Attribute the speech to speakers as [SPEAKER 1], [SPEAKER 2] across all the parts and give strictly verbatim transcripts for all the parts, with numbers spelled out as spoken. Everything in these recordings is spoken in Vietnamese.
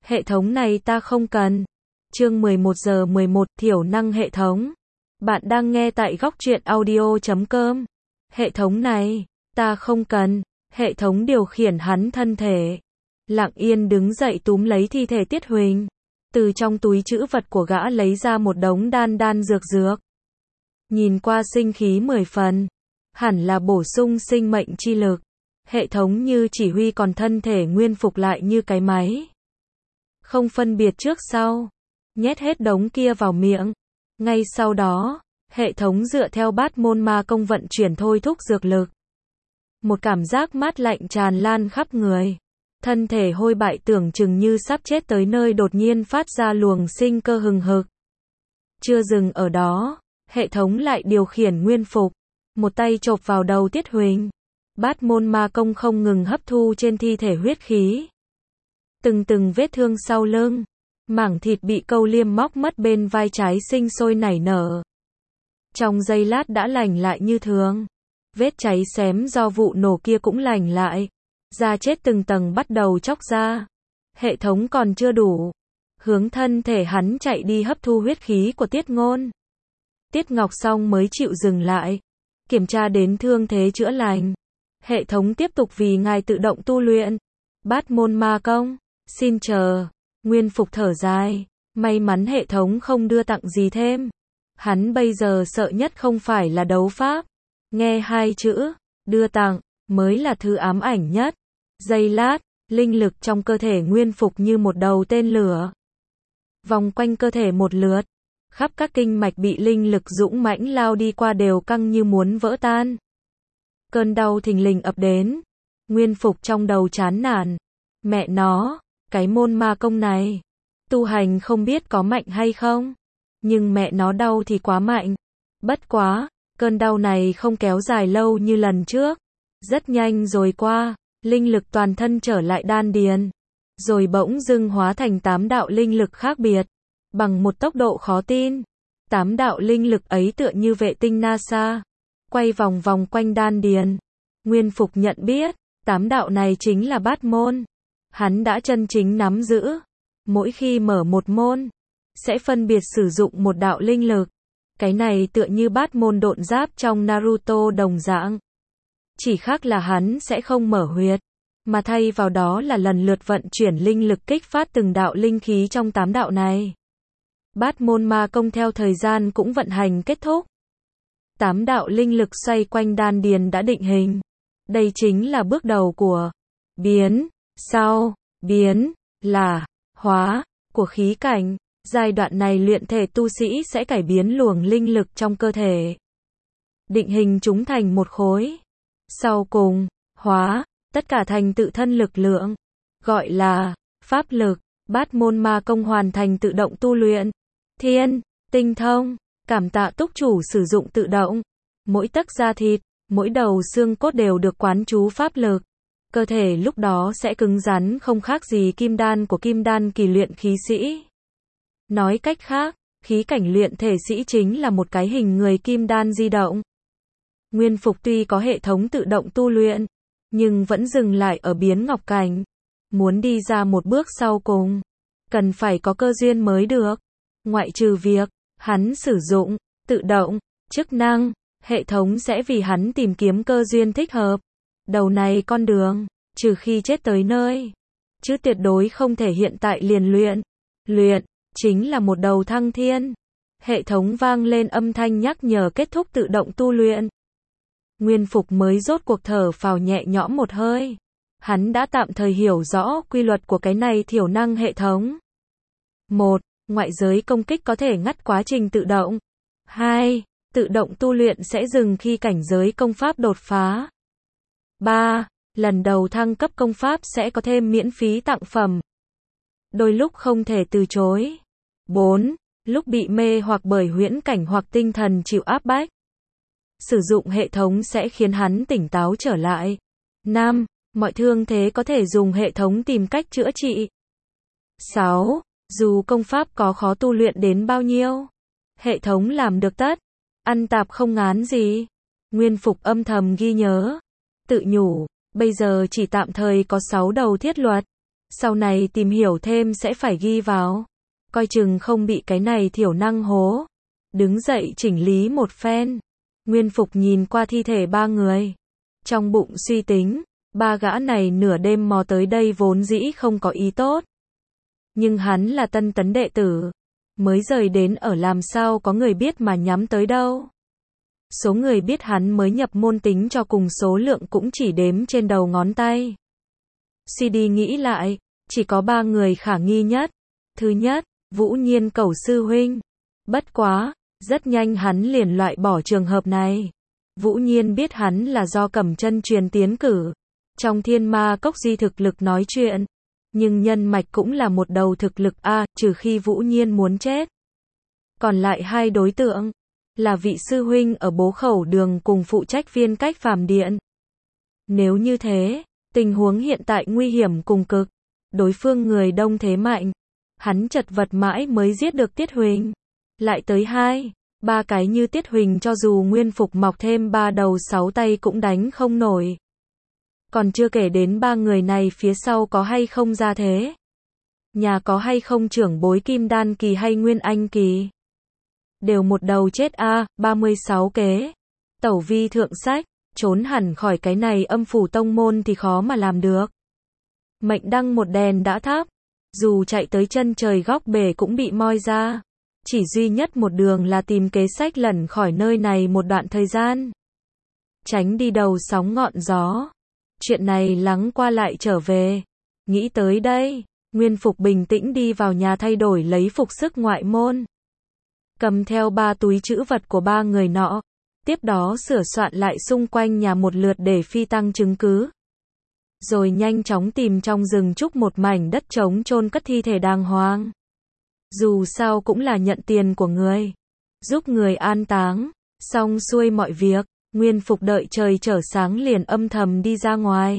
[SPEAKER 1] Hệ thống này ta không cần. Chương mười một giờ mười một Thiểu năng hệ thống. Bạn đang nghe tại góc truyện audio chấm com. Hệ thống này, ta không cần. Hệ thống điều khiển hắn thân thể. Lặng yên đứng dậy túm lấy thi thể Tiết Huỳnh. Từ trong túi trữ vật của gã lấy ra một đống đan đan dược dược. Nhìn qua sinh khí mười phần. Hẳn là bổ sung sinh mệnh chi lực. Hệ thống như chỉ huy còn thân thể nguyên phục lại như cái máy. Không phân biệt trước sau. Nhét hết đống kia vào miệng. Ngay sau đó, hệ thống dựa theo bát môn ma công vận chuyển thôi thúc dược lực. Một cảm giác mát lạnh tràn lan khắp người. Thân thể hôi bại tưởng chừng như sắp chết tới nơi đột nhiên phát ra luồng sinh cơ hừng hực. Chưa dừng ở đó, hệ thống lại điều khiển nguyên phục. Một tay chộp vào đầu Tiết Huỳnh. Bát môn ma công không ngừng hấp thu trên thi thể huyết khí. Từng từng vết thương sau lưng. Mảng thịt bị câu liêm móc mất bên vai trái sinh sôi nảy nở. Trong giây lát đã lành lại như thường. Vết cháy xém do vụ nổ kia cũng lành lại. Da chết từng tầng bắt đầu chóc ra. Hệ thống còn chưa đủ. Hướng thân thể hắn chạy đi hấp thu huyết khí của Tiết Ngôn. Tiết Ngọc xong mới chịu dừng lại. Kiểm tra đến thương thế chữa lành. Hệ thống tiếp tục vì ngài tự động tu luyện. Bát môn ma công. Xin chờ. Nguyên phục thở dài. May mắn hệ thống không đưa tặng gì thêm. Hắn bây giờ sợ nhất không phải là đấu pháp. Nghe hai chữ, đưa tặng, mới là thứ ám ảnh nhất. Giây lát, linh lực trong cơ thể nguyên phục như một đầu tên lửa. Vòng quanh cơ thể một lượt. Khắp các kinh mạch bị linh lực dũng mãnh lao đi qua đều căng như muốn vỡ tan. Cơn đau thình lình ập đến. Nguyên phục trong đầu chán nản. Mẹ nó, cái môn ma công này. Tu hành không biết có mạnh hay không. Nhưng mẹ nó đau thì quá mạnh. Bất quá, cơn đau này không kéo dài lâu như lần trước. Rất nhanh rồi qua, linh lực toàn thân trở lại đan điền. Rồi bỗng dưng hóa thành tám đạo linh lực khác biệt. Bằng một tốc độ khó tin. Tám đạo linh lực ấy tựa như vệ tinh NASA. Quay vòng vòng quanh đan điền. Nguyên phục nhận biết, tám đạo này chính là bát môn. Hắn đã chân chính nắm giữ. Mỗi khi mở một môn, sẽ phân biệt sử dụng một đạo linh lực. Cái này tựa như bát môn độn giáp trong Naruto đồng dạng. Chỉ khác là hắn sẽ không mở huyệt, mà thay vào đó là lần lượt vận chuyển linh lực kích phát từng đạo linh khí trong tám đạo này. Bát môn ma công theo thời gian cũng vận hành kết thúc. Tám đạo linh lực xoay quanh đan điền đã định hình. Đây chính là bước đầu của biến, sau, biến, là, hóa, của khí cảnh. Giai đoạn này luyện thể tu sĩ sẽ cải biến luồng linh lực trong cơ thể. Định hình chúng thành một khối. Sau cùng, hóa, tất cả thành tự thân lực lượng. Gọi là, pháp lực. Bát môn ma công hoàn thành tự động tu luyện. Thiên, tinh thông, cảm tạ túc chủ sử dụng tự động. Mỗi tấc da thịt, mỗi đầu xương cốt đều được quán chú pháp lực. Cơ thể lúc đó sẽ cứng rắn không khác gì kim đan của kim đan kỳ luyện khí sĩ. Nói cách khác, khí cảnh luyện thể sĩ chính là một cái hình người kim đan di động. Nguyên phục tuy có hệ thống tự động tu luyện, nhưng vẫn dừng lại ở biến ngọc cảnh. Muốn đi ra một bước sau cùng, cần phải có cơ duyên mới được. Ngoại trừ việc, hắn sử dụng, tự động, chức năng, hệ thống sẽ vì hắn tìm kiếm cơ duyên thích hợp. Đầu này con đường, trừ khi chết tới nơi, chứ tuyệt đối không thể hiện tại liền luyện. Luyện, chính là một đầu thăng thiên. Hệ thống vang lên âm thanh nhắc nhở kết thúc tự động tu luyện. Nguyên phục mới rốt cuộc thở phào nhẹ nhõm một hơi. Hắn đã tạm thời hiểu rõ quy luật của cái này thiểu năng hệ thống. một. Ngoại giới công kích có thể ngắt quá trình tự động. hai. Tự động tu luyện sẽ dừng khi cảnh giới công pháp đột phá. ba. Lần đầu thăng cấp công pháp sẽ có thêm miễn phí tặng phẩm. Đôi lúc không thể từ chối. bốn. Lúc bị mê hoặc bởi huyễn cảnh hoặc tinh thần chịu áp bách, sử dụng hệ thống sẽ khiến hắn tỉnh táo trở lại. năm. Mọi thương thế có thể dùng hệ thống tìm cách chữa trị. sáu. Dù công pháp có khó tu luyện đến bao nhiêu, hệ thống làm được tất. Ăn tạp không ngán gì. Nguyên phục âm thầm ghi nhớ. Tự nhủ, bây giờ chỉ tạm thời có sáu đầu thiết luật. Sau này tìm hiểu thêm sẽ phải ghi vào. Coi chừng không bị cái này thiểu năng hố. Đứng dậy chỉnh lý một phen. Nguyên Phục nhìn qua thi thể ba người. Trong bụng suy tính, ba gã này nửa đêm mò tới đây vốn dĩ không có ý tốt. Nhưng hắn là tân tấn đệ tử. Mới rời đến ở làm sao có người biết mà nhắm tới đâu. Số người biết hắn mới nhập môn tính cho cùng số lượng cũng chỉ đếm trên đầu ngón tay. Suy đi nghĩ lại, chỉ có ba người khả nghi nhất. Thứ nhất, Vũ Nhiên Cẩu sư huynh. Bất quá, rất nhanh hắn liền loại bỏ trường hợp này. Vũ Nhiên biết hắn là do Cẩm Chân truyền tiến cử. Trong Thiên Ma Cốc di thực lực nói chuyện. Nhưng nhân mạch cũng là một đầu thực lực A, trừ khi Vũ Nhiên muốn chết. Còn lại hai đối tượng, là vị sư huynh ở Bố Khẩu Đường cùng phụ trách viên cách phàm điện. Nếu như thế, tình huống hiện tại nguy hiểm cùng cực. Đối phương người đông thế mạnh. Hắn chật vật mãi mới giết được Tiết Huỳnh. Lại tới hai, ba cái như Tiết Huỳnh cho dù Nguyên Phục mọc thêm ba đầu sáu tay cũng đánh không nổi. Còn chưa kể đến ba người này phía sau có hay không gia thế. Nhà có hay không trưởng bối Kim Đan kỳ hay Nguyên Anh kỳ. Đều một đầu chết a, ba mươi sáu kế. Tẩu vi thượng sách, trốn hẳn khỏi cái này âm phủ tông môn thì khó mà làm được. Mệnh đăng một đèn đã thắp. Dù chạy tới chân trời góc bể cũng bị moi ra. Chỉ duy nhất một đường là tìm kế sách lẩn khỏi nơi này một đoạn thời gian. Tránh đi đầu sóng ngọn gió. Chuyện này lắng qua lại trở về. Nghĩ tới đây, Nguyên Phục bình tĩnh đi vào nhà thay đổi lấy phục sức ngoại môn. Cầm theo ba túi trữ vật của ba người nọ. Tiếp đó sửa soạn lại xung quanh nhà một lượt để phi tăng chứng cứ. Rồi nhanh chóng tìm trong rừng trúc một mảnh đất trống chôn cất thi thể đàng hoàng. Dù sao cũng là nhận tiền của người. Giúp người an táng. Xong xuôi mọi việc, Nguyên Phục đợi trời trở sáng liền âm thầm đi ra ngoài.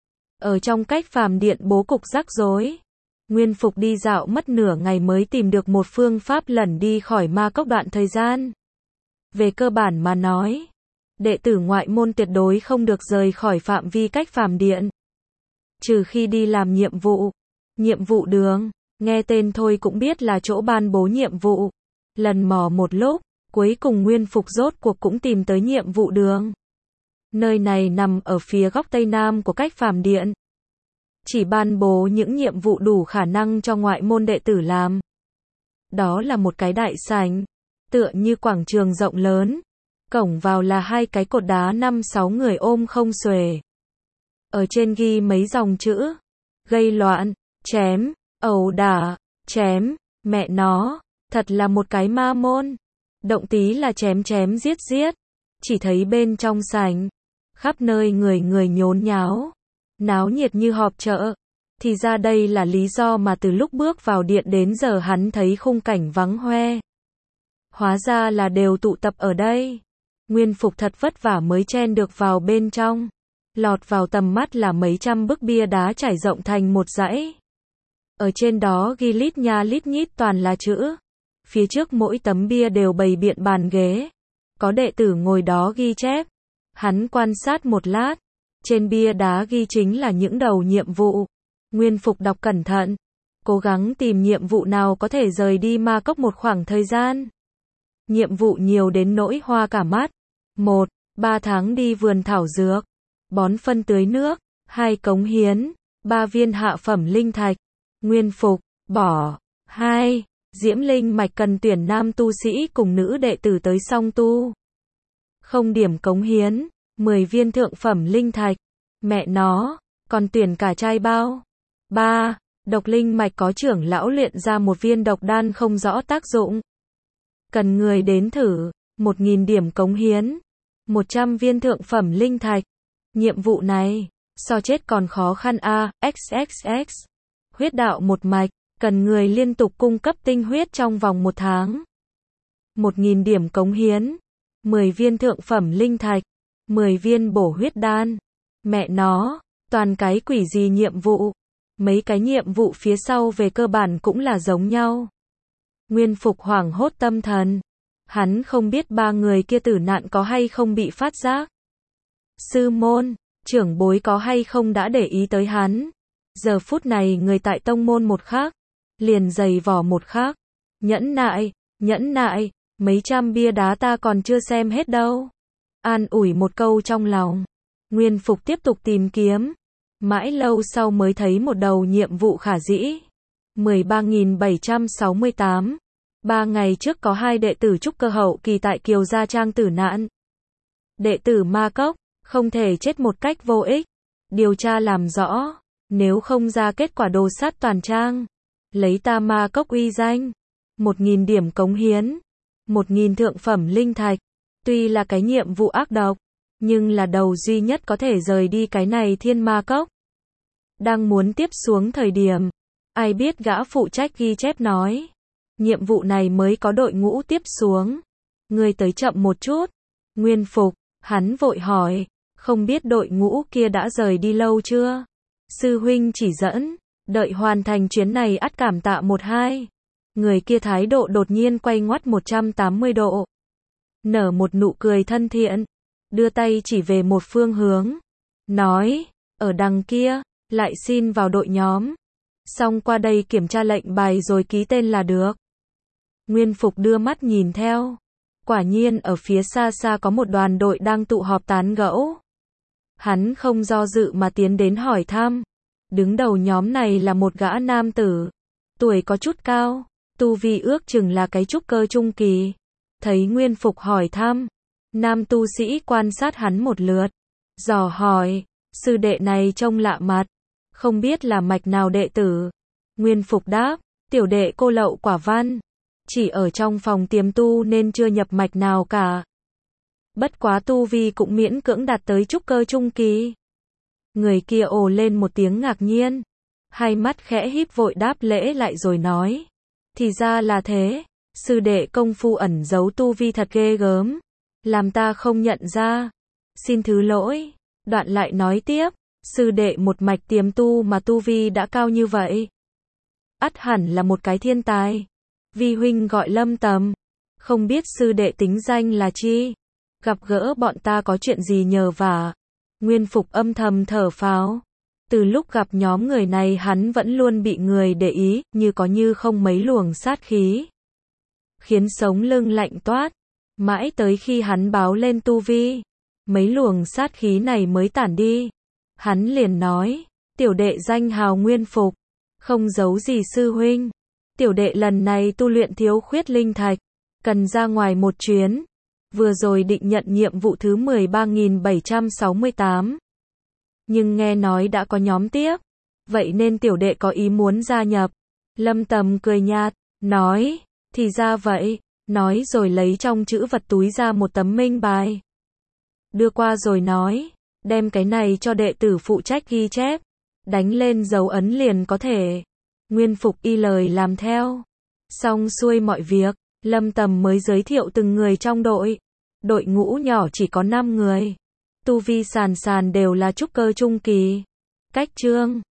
[SPEAKER 1] Ở trong cách phàm điện bố cục rắc rối. Nguyên Phục đi dạo mất nửa ngày mới tìm được một phương pháp lẩn đi khỏi ma cốc đoạn thời gian. Về cơ bản mà nói, đệ tử ngoại môn tuyệt đối không được rời khỏi phạm vi cách phàm điện. Trừ khi đi làm nhiệm vụ. Nhiệm vụ đường, nghe tên thôi cũng biết là chỗ ban bố nhiệm vụ. Lần mò một lúc, cuối cùng Nguyên Phục rốt cuộc cũng tìm tới nhiệm vụ đường. Nơi này nằm ở phía góc tây nam của cách phàm điện. Chỉ ban bố những nhiệm vụ đủ khả năng cho ngoại môn đệ tử làm. Đó là một cái đại sảnh, tựa như quảng trường rộng lớn. Cổng vào là hai cái cột đá năm sáu người ôm không xuề. Ở trên ghi mấy dòng chữ. Gây loạn, chém, ẩu đả, chém, mẹ nó, thật là một cái ma môn. Động tí là chém chém giết giết. Chỉ thấy bên trong sảnh, khắp nơi người người nhốn nháo. Náo nhiệt như họp chợ. Thì ra đây là lý do mà từ lúc bước vào điện đến giờ hắn thấy khung cảnh vắng hoe. Hóa ra là đều tụ tập ở đây. Nguyên Phục thật vất vả mới chen được vào bên trong. Lọt vào tầm mắt là mấy trăm bức bia đá trải rộng thành một dãy. Ở trên đó ghi lít nha lít nhít toàn là chữ. Phía trước mỗi tấm bia đều bày biện bàn ghế. Có đệ tử ngồi đó ghi chép. Hắn quan sát một lát. Trên bia đá ghi chính là những đầu nhiệm vụ. Nguyên Phục đọc cẩn thận. Cố gắng tìm nhiệm vụ nào có thể rời đi ma cốc một khoảng thời gian. Nhiệm vụ nhiều đến nỗi hoa cả mắt. một. Ba tháng đi vườn thảo dược. Bón phân tưới nước. Hai. Cống hiến. Ba viên hạ phẩm linh thạch. Nguyên Phục, bỏ. Hai. Diễm Linh Mạch cần tuyển nam tu sĩ cùng nữ đệ tử tới song tu. Không điểm cống hiến. mười viên thượng phẩm linh thạch. Mẹ nó, còn tuyển cả trai bao. Ba. Độc linh mạch có trưởng lão luyện ra một viên độc đan không rõ tác dụng. Cần người đến thử. một nghìn điểm cống hiến. một trăm viên thượng phẩm linh thạch. Nhiệm vụ này, so chết còn khó khăn a, xxx. Huyết đạo một mạch, cần người liên tục cung cấp tinh huyết trong vòng một tháng. một nghìn điểm cống hiến. mười viên thượng phẩm linh thạch. mười viên bổ huyết đan. Mẹ nó, toàn cái quỷ gì nhiệm vụ. Mấy cái nhiệm vụ phía sau về cơ bản cũng là giống nhau. Nguyên Phục hoảng hốt tâm thần. Hắn không biết ba người kia tử nạn có hay không bị phát giác. Sư môn, trưởng bối có hay không đã để ý tới hắn. Giờ phút này người tại tông môn một khác, liền giày vò một khác. Nhẫn nại, nhẫn nại, mấy trăm bia đá ta còn chưa xem hết đâu. An ủi một câu trong lòng. Nguyên Phục tiếp tục tìm kiếm. Mãi lâu sau mới thấy một đầu nhiệm vụ khả dĩ. mười ba nghìn bảy trăm sáu mươi tám. Ba ngày trước có hai đệ tử trúc cơ hậu kỳ tại Kiều Gia Trang tử nạn. Đệ tử Ma Cốc, không thể chết một cách vô ích. Điều tra làm rõ, nếu không ra kết quả đồ sát toàn trang. Lấy ta Ma Cốc uy danh. Một nghìn điểm cống hiến. Một nghìn thượng phẩm linh thạch. Tuy là cái nhiệm vụ ác độc, nhưng là đầu duy nhất có thể rời đi cái này Thiên Ma Cốc. Đang muốn tiếp xuống thời điểm, ai biết gã phụ trách ghi chép nói. Nhiệm vụ này mới có đội ngũ tiếp xuống. Ngươi tới chậm một chút. Nguyên Phục, hắn vội hỏi, không biết đội ngũ kia đã rời đi lâu chưa? Sư huynh chỉ dẫn, đợi hoàn thành chuyến này ắt cảm tạ một hai. Người kia thái độ đột nhiên quay ngoắt một trăm tám mươi độ. Nở một nụ cười thân thiện, đưa tay chỉ về một phương hướng. Nói, ở đằng kia, lại xin vào đội nhóm. Xong qua đây kiểm tra lệnh bài rồi ký tên là được. Nguyên Phục đưa mắt nhìn theo. Quả nhiên ở phía xa xa có một đoàn đội đang tụ họp tán gẫu. Hắn không do dự mà tiến đến hỏi thăm. Đứng đầu nhóm này là một gã nam tử. Tuổi có chút cao, tu vi ước chừng là cái trúc cơ trung kỳ. Thấy Nguyên Phục hỏi thăm, nam tu sĩ quan sát hắn một lượt. Dò hỏi, sư đệ này trông lạ mặt. Không biết là mạch nào đệ tử. Nguyên Phục đáp, tiểu đệ cô Lậu Quả Văn. Chỉ ở trong phòng tiềm tu nên chưa nhập mạch nào cả. Bất quá tu vi cũng miễn cưỡng đạt tới trúc cơ trung kỳ. Người kia ồ lên một tiếng ngạc nhiên. Hai mắt khẽ híp vội đáp lễ lại rồi nói. Thì ra là thế. Sư đệ công phu ẩn giấu tu vi thật ghê gớm. Làm ta không nhận ra. Xin thứ lỗi. Đoạn lại nói tiếp. Sư đệ một mạch tiềm tu mà tu vi đã cao như vậy. Ắt hẳn là một cái thiên tài. Vi huynh gọi Lâm Tầm. Không biết sư đệ tính danh là chi? Gặp gỡ bọn ta có chuyện gì nhờ vả? Nguyên Phục âm thầm thở phào. Từ lúc gặp nhóm người này hắn vẫn luôn bị người để ý, như có như không mấy luồng sát khí. Khiến sống lưng lạnh toát. Mãi tới khi hắn báo lên tu vi, mấy luồng sát khí này mới tản đi. Hắn liền nói, tiểu đệ danh hào Nguyên Phục. Không giấu gì sư huynh. Tiểu đệ lần này tu luyện thiếu khuyết linh thạch. Cần ra ngoài một chuyến. Vừa rồi định nhận nhiệm vụ thứ mười ba nghìn bảy trăm sáu mươi tám. Nhưng nghe nói đã có nhóm tiếp. Vậy nên tiểu đệ có ý muốn gia nhập. Lâm Tầm cười nhạt, nói, thì ra vậy. Nói rồi lấy trong chữ vật túi ra một tấm minh bài. Đưa qua rồi nói, đem cái này cho đệ tử phụ trách ghi chép. Đánh lên dấu ấn liền có thể. Nguyên Phục y lời làm theo. Xong xuôi mọi việc, Lâm Tầm mới giới thiệu từng người trong đội. Đội ngũ nhỏ chỉ có năm người. Tu vi sàn sàn đều là trúc cơ trung kỳ. Cách chương